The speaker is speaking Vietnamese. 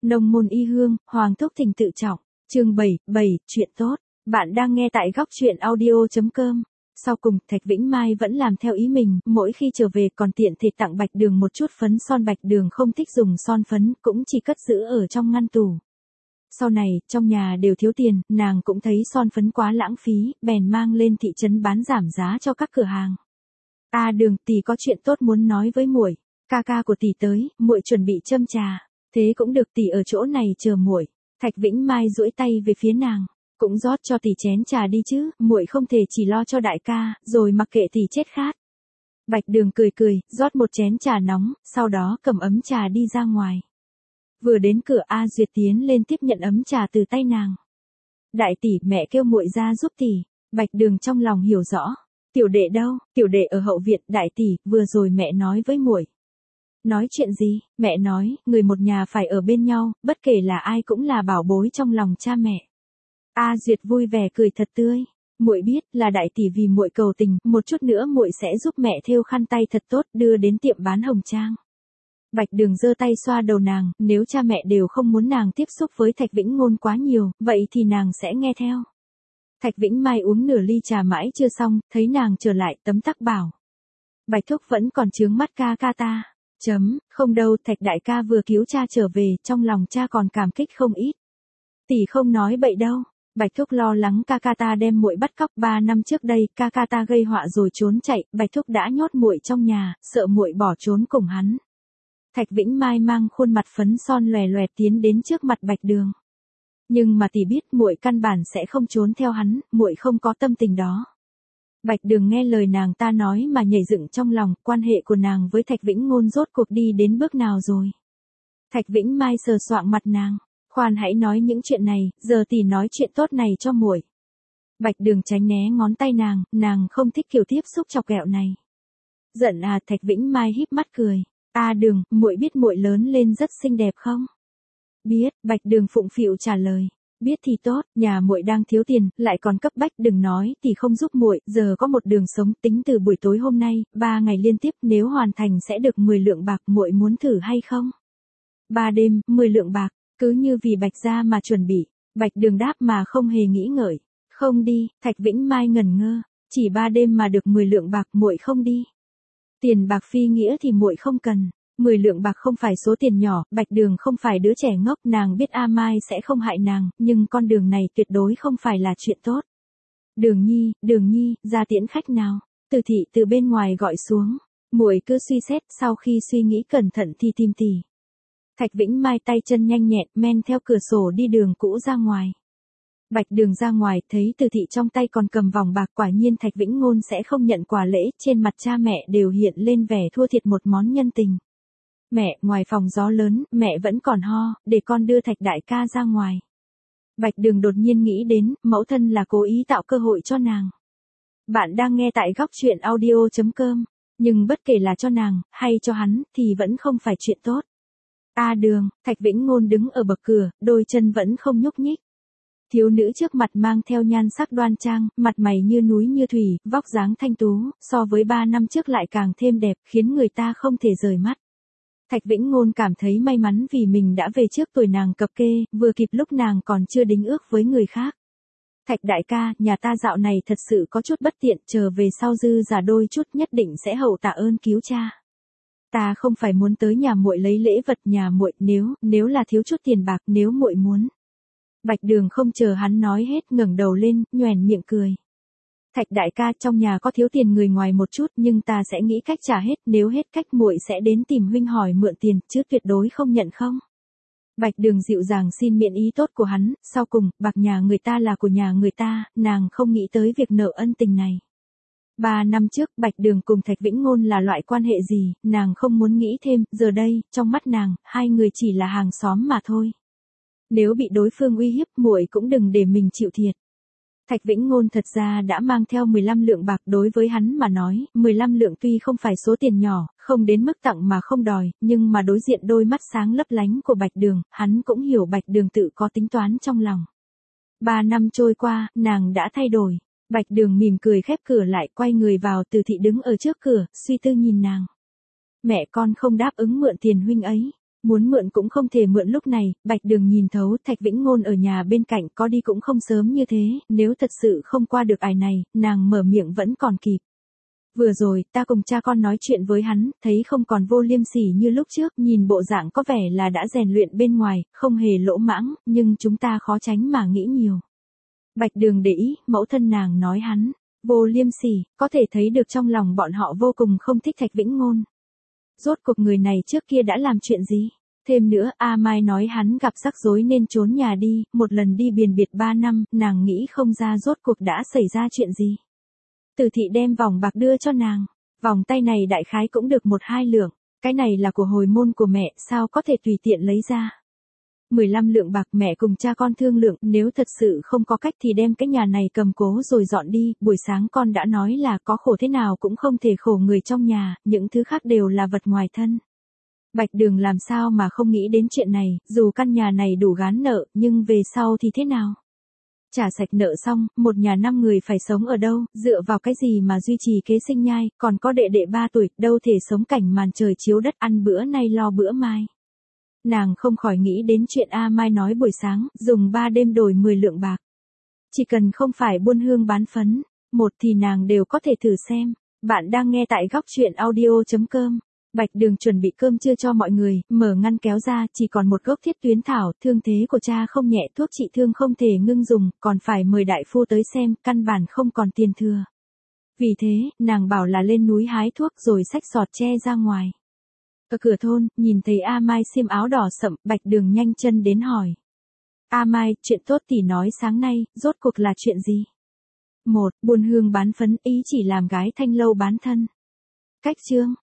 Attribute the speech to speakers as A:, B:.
A: Nông môn y hương, Hoàng thúc thỉnh tự trọng. Chương 7, chuyện tốt. Bạn đang nghe tại góc truyện audio.com. Sau cùng, Thạch Vĩnh Mai vẫn làm theo ý mình, mỗi khi trở về còn tiện thể tặng Bạch Đường một chút phấn son. Bạch Đường không thích dùng son phấn, cũng chỉ cất giữ ở trong ngăn tủ. Sau này, trong nhà đều thiếu tiền, nàng cũng thấy son phấn quá lãng phí, bèn mang lên thị trấn bán giảm giá cho các cửa hàng. Đường, tỷ có chuyện tốt muốn nói với muội. Ca của tỷ tới, muội chuẩn bị châm trà. Thế cũng được, tỷ ở chỗ này chờ muội. Thạch Vĩnh Mai duỗi tay về phía nàng, cũng rót cho tỷ chén trà đi chứ, muội không thể chỉ lo cho đại ca, rồi mặc kệ tỷ chết khát. Bạch Đường cười, rót một chén trà nóng, sau đó cầm ấm trà đi ra ngoài. Vừa đến cửa, A Duyệt tiến lên tiếp nhận ấm trà từ tay nàng. Đại tỷ, mẹ kêu muội ra giúp tỷ. Bạch Đường trong lòng hiểu rõ. Tiểu đệ đâu? Tiểu đệ ở hậu viện. Đại tỷ, vừa rồi mẹ nói với muội. Nói chuyện gì? Mẹ nói, người một nhà phải ở bên nhau, bất kể là ai cũng là bảo bối trong lòng cha mẹ. A Duyệt vui vẻ cười thật tươi. Muội biết là đại tỷ vì muội cầu tình, một chút nữa muội sẽ giúp mẹ thêu khăn tay thật tốt, đưa đến tiệm bán hồng trang. Bạch Đường giơ tay xoa đầu nàng, nếu cha mẹ đều không muốn nàng tiếp xúc với Thạch Vĩnh Ngôn quá nhiều, vậy thì nàng sẽ nghe theo. Thạch Vĩnh Mai uống nửa ly trà mãi chưa xong, thấy nàng trở lại, tấm tắc bảo. Bạch thúc vẫn còn chướng mắt ca ta. Không đâu, Thạch đại ca vừa cứu cha trở về, trong lòng cha còn cảm kích không ít. Tỷ không nói bậy đâu. Bạch thúc lo lắng ca ta đem muội bắt cóc 3 năm trước đây, ca ta gây họa rồi trốn chạy, Bạch thúc đã nhốt muội trong nhà, sợ muội bỏ trốn cùng hắn. Thạch Vĩnh Mai mang khuôn mặt phấn son lòe loẹt tiến đến trước mặt Bạch Đường. Nhưng mà tỷ biết muội căn bản sẽ không trốn theo hắn, muội không có tâm tình đó. Bạch Đường nghe lời nàng ta nói mà nhảy dựng trong lòng, quan hệ của nàng với Thạch Vĩnh Ngôn rốt cuộc đi đến bước nào rồi. Thạch Vĩnh Mai sờ soạng mặt nàng, khoan hãy nói những chuyện này, giờ tỷ nói chuyện tốt này cho muội. Bạch Đường tránh né ngón tay nàng không thích kiểu tiếp xúc chọc ghẹo này. Giận à? Thạch Vĩnh Mai híp mắt cười. Đường, muội biết muội lớn lên rất xinh đẹp không? Biết, Bạch Đường phụng phịu trả lời. Biết thì tốt, nhà muội đang thiếu tiền, lại còn cấp bách, đừng nói thì không giúp muội, giờ có một đường sống, tính từ buổi tối hôm nay, 3 ngày liên tiếp, nếu hoàn thành sẽ được 10 lượng bạc, muội muốn thử hay không? 3 đêm, 10 lượng bạc, cứ như vì Bạch gia mà chuẩn bị. Bạch Đường đáp mà không hề nghĩ ngợi. Không đi. Thạch Vĩnh Mai ngẩn ngơ, chỉ 3 đêm mà được 10 lượng bạc, muội không đi. Tiền bạc phi nghĩa thì muội không cần. 10 lượng bạc không phải số tiền nhỏ, Bạch Đường không phải đứa trẻ ngốc, nàng biết A Mai sẽ không hại nàng, nhưng con đường này tuyệt đối không phải là chuyện tốt. Đường Nhi, ra tiễn khách nào. Từ thị từ bên ngoài gọi xuống. Muội cứ suy xét, sau khi suy nghĩ cẩn thận thì tìm tỷ. Thạch Vĩnh Mai tay chân nhanh nhẹn, men theo cửa sổ đi đường cũ ra ngoài. Bạch Đường ra ngoài, thấy Từ thị trong tay còn cầm vòng bạc, quả nhiên Thạch Vĩnh Ngôn sẽ không nhận quà lễ, trên mặt cha mẹ đều hiện lên vẻ thua thiệt một món nhân tình. Mẹ, ngoài phòng gió lớn, mẹ vẫn còn ho, để con đưa Thạch đại ca ra ngoài. Bạch Đường đột nhiên nghĩ đến, mẫu thân là cố ý tạo cơ hội cho nàng. Bạn đang nghe tại góc truyện audio.com, nhưng bất kể là cho nàng, hay cho hắn, thì vẫn không phải chuyện tốt. Đường, Thạch Vĩnh Ngôn đứng ở bậc cửa, đôi chân vẫn không nhúc nhích. Thiếu nữ trước mặt mang theo nhan sắc đoan trang, mặt mày như núi như thủy, vóc dáng thanh tú, so với 3 năm trước lại càng thêm đẹp, khiến người ta không thể rời mắt. Thạch Vĩnh Ngôn cảm thấy may mắn vì mình đã về trước tuổi nàng cập kê, vừa kịp lúc nàng còn chưa đính ước với người khác. Thạch đại ca, nhà ta dạo này thật sự có chút bất tiện, chờ về sau dư giả đôi chút nhất định sẽ hậu tạ ơn cứu cha. Ta không phải muốn tới nhà muội lấy lễ vật, nhà muội nếu là thiếu chút tiền bạc, nếu muội muốn. Bạch Đường không chờ hắn nói hết, ngẩng đầu lên, nhoẻn miệng cười. Thạch đại ca, trong nhà có thiếu tiền người ngoài một chút, nhưng ta sẽ nghĩ cách trả hết, nếu hết cách muội sẽ đến tìm huynh hỏi mượn tiền, chứ tuyệt đối không nhận không. Bạch Đường dịu dàng xin miễn ý tốt của hắn, sau cùng, bạc nhà người ta là của nhà người ta, nàng không nghĩ tới việc nợ ân tình này. 3 năm trước, Bạch Đường cùng Thạch Vĩnh Ngôn là loại quan hệ gì, nàng không muốn nghĩ thêm, giờ đây, trong mắt nàng, hai người chỉ là hàng xóm mà thôi. Nếu bị đối phương uy hiếp, muội cũng đừng để mình chịu thiệt. Thạch Vĩnh Ngôn thật ra đã mang theo 15 lượng bạc, đối với hắn mà nói, 15 lượng tuy không phải số tiền nhỏ, không đến mức tặng mà không đòi, nhưng mà đối diện đôi mắt sáng lấp lánh của Bạch Đường, hắn cũng hiểu Bạch Đường tự có tính toán trong lòng. 3 năm trôi qua, nàng đã thay đổi. Bạch Đường mỉm cười khép cửa lại, quay người vào. Từ thị đứng ở trước cửa, suy tư nhìn nàng. Mẹ con không đáp ứng mượn tiền huynh ấy. Muốn mượn cũng không thể mượn lúc này, Bạch Đường nhìn thấu Thạch Vĩnh Ngôn ở nhà bên cạnh có đi cũng không sớm như thế, nếu thật sự không qua được ải này, nàng mở miệng vẫn còn kịp. Vừa rồi, ta cùng cha con nói chuyện với hắn, thấy không còn vô liêm sỉ như lúc trước, nhìn bộ dạng có vẻ là đã rèn luyện bên ngoài, không hề lỗ mãng, nhưng chúng ta khó tránh mà nghĩ nhiều. Bạch Đường để ý, mẫu thân nàng nói hắn, vô liêm sỉ, có thể thấy được trong lòng bọn họ vô cùng không thích Thạch Vĩnh Ngôn. Rốt cuộc người này trước kia đã làm chuyện gì? Thêm nữa, A Mai nói hắn gặp rắc rối nên trốn nhà đi, một lần đi biền biệt 3 năm, nàng nghĩ không ra rốt cuộc đã xảy ra chuyện gì. Từ thị đem vòng bạc đưa cho nàng, vòng tay này đại khái cũng được 1-2 lượng, cái này là của hồi môn của mẹ, sao có thể tùy tiện lấy ra. 15 lượng bạc mẹ cùng cha con thương lượng, nếu thật sự không có cách thì đem cái nhà này cầm cố rồi dọn đi, buổi sáng con đã nói là có khổ thế nào cũng không thể khổ người trong nhà, những thứ khác đều là vật ngoài thân. Bạch Đường làm sao mà không nghĩ đến chuyện này, dù căn nhà này đủ gán nợ, nhưng về sau thì thế nào? Trả sạch nợ xong, một nhà 5 người phải sống ở đâu, dựa vào cái gì mà duy trì kế sinh nhai, còn có đệ đệ 3 tuổi, đâu thể sống cảnh màn trời chiếu đất ăn bữa nay lo bữa mai. Nàng không khỏi nghĩ đến chuyện A Mai nói buổi sáng, dùng 3 đêm đổi 10 lượng bạc. Chỉ cần không phải buôn hương bán phấn, một thì nàng đều có thể thử xem. Bạn đang nghe tại góc chuyện audio.com. Bạch Đường chuẩn bị cơm trưa cho mọi người, mở ngăn kéo ra, chỉ còn một gốc thiết tuyến thảo, thương thế của cha không nhẹ, thuốc trị thương không thể ngưng dùng, còn phải mời đại phu tới xem, căn bản không còn tiền thừa. Vì thế, nàng bảo là lên núi hái thuốc rồi xách sọt tre ra ngoài. Ở cửa thôn, nhìn thấy A Mai xiêm áo đỏ sậm, Bạch Đường nhanh chân đến hỏi. A Mai, chuyện tốt tỷ nói sáng nay, rốt cuộc là chuyện gì? 1. Buôn hương bán phấn, ý chỉ làm gái thanh lâu bán thân. Cách chương.